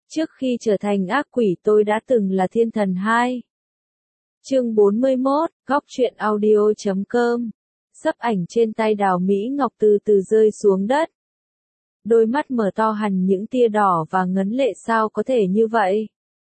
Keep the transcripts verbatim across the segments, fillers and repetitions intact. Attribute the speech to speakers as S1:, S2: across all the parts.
S1: Trước khi trở thành ác quỷ tôi đã từng là thiên thần hai. Chương bốn mươi mốt, góc truyện audio chấm com. Sấp ảnh trên tay Đào Mỹ Ngọc từ từ rơi xuống đất. Đôi mắt mở to hằn những tia đỏ và ngấn lệ, sao có thể như vậy?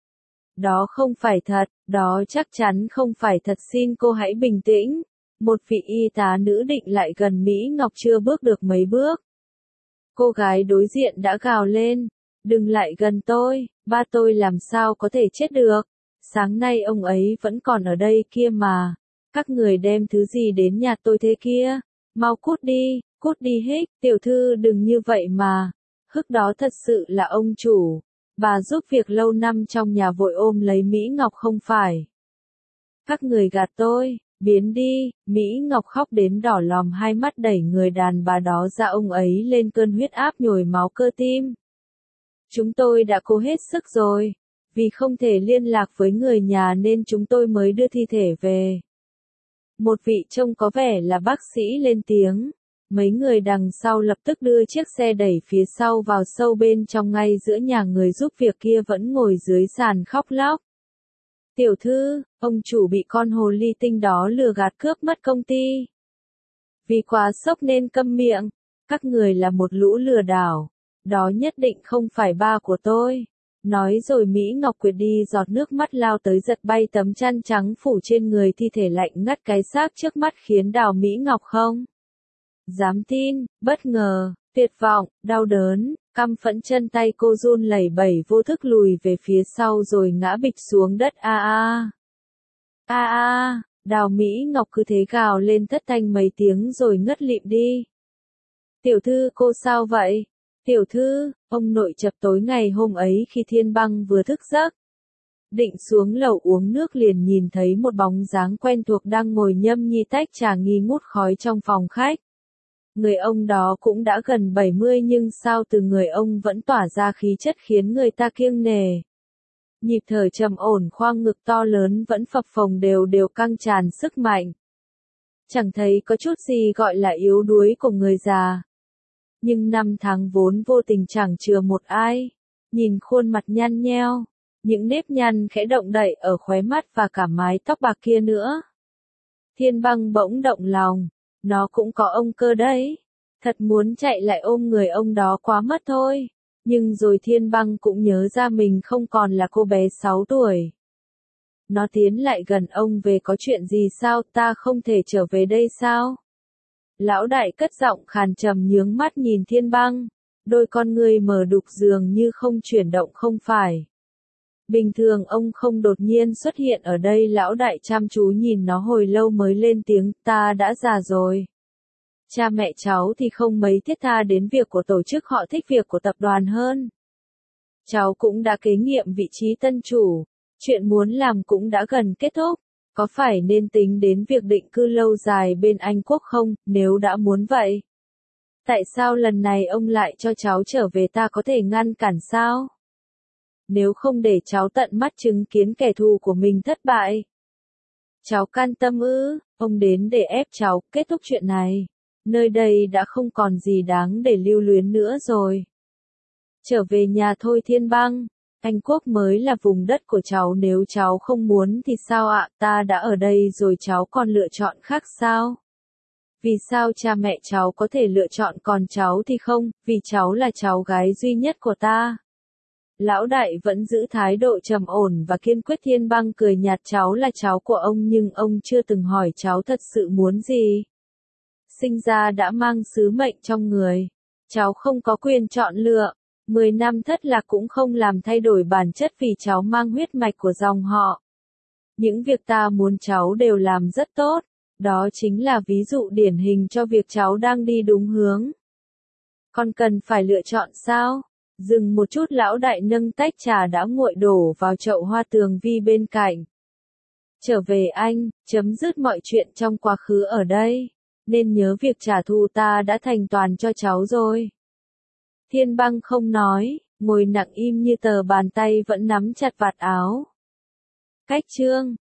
S1: Đó không phải thật, đó chắc chắn không phải thật, xin cô hãy bình tĩnh. Một vị y tá nữ định lại gần Mỹ Ngọc chưa bước được mấy bước. Cô gái đối diện đã gào lên, đừng lại gần tôi, ba tôi làm sao có thể chết được. Sáng nay ông ấy vẫn còn ở đây kia mà. Các người đem thứ gì đến nhà tôi thế kia? Mau cút đi, cút đi hích, tiểu thư đừng như vậy mà. Hức đó thật sự là ông chủ. Bà giúp việc lâu năm trong nhà vội ôm lấy Mỹ Ngọc không phải. Các người gạt tôi, biến đi, Mỹ Ngọc khóc đến đỏ lòm hai mắt, đẩy người đàn bà đó ra, ông ấy lên cơn huyết áp nhồi máu cơ tim. Chúng tôi đã cố hết sức rồi. Vì không thể liên lạc với người nhà nên chúng tôi mới đưa thi thể về. Một vị trông có vẻ là bác sĩ lên tiếng. Mấy người đằng sau lập tức đưa chiếc xe đẩy phía sau vào sâu bên trong, ngay giữa nhà người giúp việc kia vẫn ngồi dưới sàn khóc lóc. Tiểu thư, ông chủ bị con hồ ly tinh đó lừa gạt cướp mất công ty. Vì quá sốc nên câm miệng. Các người là một lũ lừa đảo. Đó nhất định không phải ba của tôi. Nói rồi Mỹ Ngọc quệt đi giọt nước mắt, lao tới giật bay tấm chăn trắng phủ trên người thi thể lạnh ngắt cái xác trước mắt, khiến Đào Mỹ Ngọc không dám tin, bất ngờ, tuyệt vọng, đau đớn, căm phẫn, chân tay cô run lẩy bẩy vô thức lùi về phía sau rồi ngã bịch xuống đất. A a a a, Đào Mỹ Ngọc cứ thế gào lên thất thanh mấy tiếng rồi ngất lịm đi. Tiểu thư, cô sao vậy? Tiểu thư, ông nội chập tối ngày hôm ấy khi Thiên Băng vừa thức giấc, định xuống lầu uống nước liền nhìn thấy một bóng dáng quen thuộc đang ngồi nhâm nhi tách trà nghi ngút khói trong phòng khách. Người ông đó cũng đã gần bảy mươi nhưng sao từ người ông vẫn tỏa ra khí chất khiến người ta kiêng nể. Nhịp thở trầm ổn, khoang ngực to lớn vẫn phập phồng đều đều, căng tràn sức mạnh. Chẳng thấy có chút gì gọi là yếu đuối của người già. Nhưng năm tháng vốn vô tình chẳng chừa một ai. Nhìn khuôn mặt nhăn nheo, những nếp nhăn khẽ động đậy ở khóe mắt và cả mái tóc bạc kia nữa. Thiên Băng bỗng động lòng, nó cũng có ông cơ đấy. Thật muốn chạy lại ôm người ông đó quá mất thôi. Nhưng rồi Thiên Băng cũng nhớ ra mình không còn là cô bé sáu tuổi. Nó tiến lại gần ông, về có chuyện gì sao, ta không thể trở về đây sao? Lão đại cất giọng khàn trầm, nhướng mắt nhìn Thiên Băng. Đôi con ngươi mờ đục dường như không chuyển động, không phải. Bình thường ông không đột nhiên xuất hiện ở đây. Lão đại chăm chú nhìn nó hồi lâu mới lên tiếng, ta đã già rồi. Cha mẹ cháu thì không mấy thiết tha đến việc của tổ chức, họ thích việc của tập đoàn hơn. Cháu cũng đã kế nhiệm vị trí tân chủ, chuyện muốn làm cũng đã gần kết thúc. Có phải nên tính đến việc định cư lâu dài bên Anh Quốc không, nếu đã muốn vậy? Tại sao lần này ông lại cho cháu trở về, ta có thể ngăn cản sao? Nếu không để cháu tận mắt chứng kiến kẻ thù của mình thất bại. Cháu can tâm ư? Ông đến để ép cháu kết thúc chuyện này. Nơi đây đã không còn gì đáng để lưu luyến nữa rồi. Trở về nhà thôi Thiên Băng. Anh Quốc mới là vùng đất của cháu, nếu cháu không muốn thì sao ạ, ta đã ở đây rồi, cháu còn lựa chọn khác sao? Vì sao cha mẹ cháu có thể lựa chọn còn cháu thì không, vì cháu là cháu gái duy nhất của ta. Lão đại vẫn giữ thái độ trầm ổn và kiên quyết. Thiên Băng cười nhạt, cháu là cháu của ông nhưng ông chưa từng hỏi cháu thật sự muốn gì. Sinh ra đã mang sứ mệnh trong người. Cháu không có quyền chọn lựa. Mười năm thất lạc cũng không làm thay đổi bản chất, vì cháu mang huyết mạch của dòng họ. Những việc ta muốn cháu đều làm rất tốt. Đó chính là ví dụ điển hình cho việc cháu đang đi đúng hướng. Còn cần phải lựa chọn sao? Dừng một chút, lão đại nâng tách trà đã nguội đổ vào chậu hoa tường vi bên cạnh. Trở về Anh, chấm dứt mọi chuyện trong quá khứ ở đây. Nên nhớ việc trả thù ta đã thành toàn cho cháu rồi. Thiên Băng không nói, ngồi nặng im như tờ, bàn tay vẫn nắm chặt vạt áo. Cách chương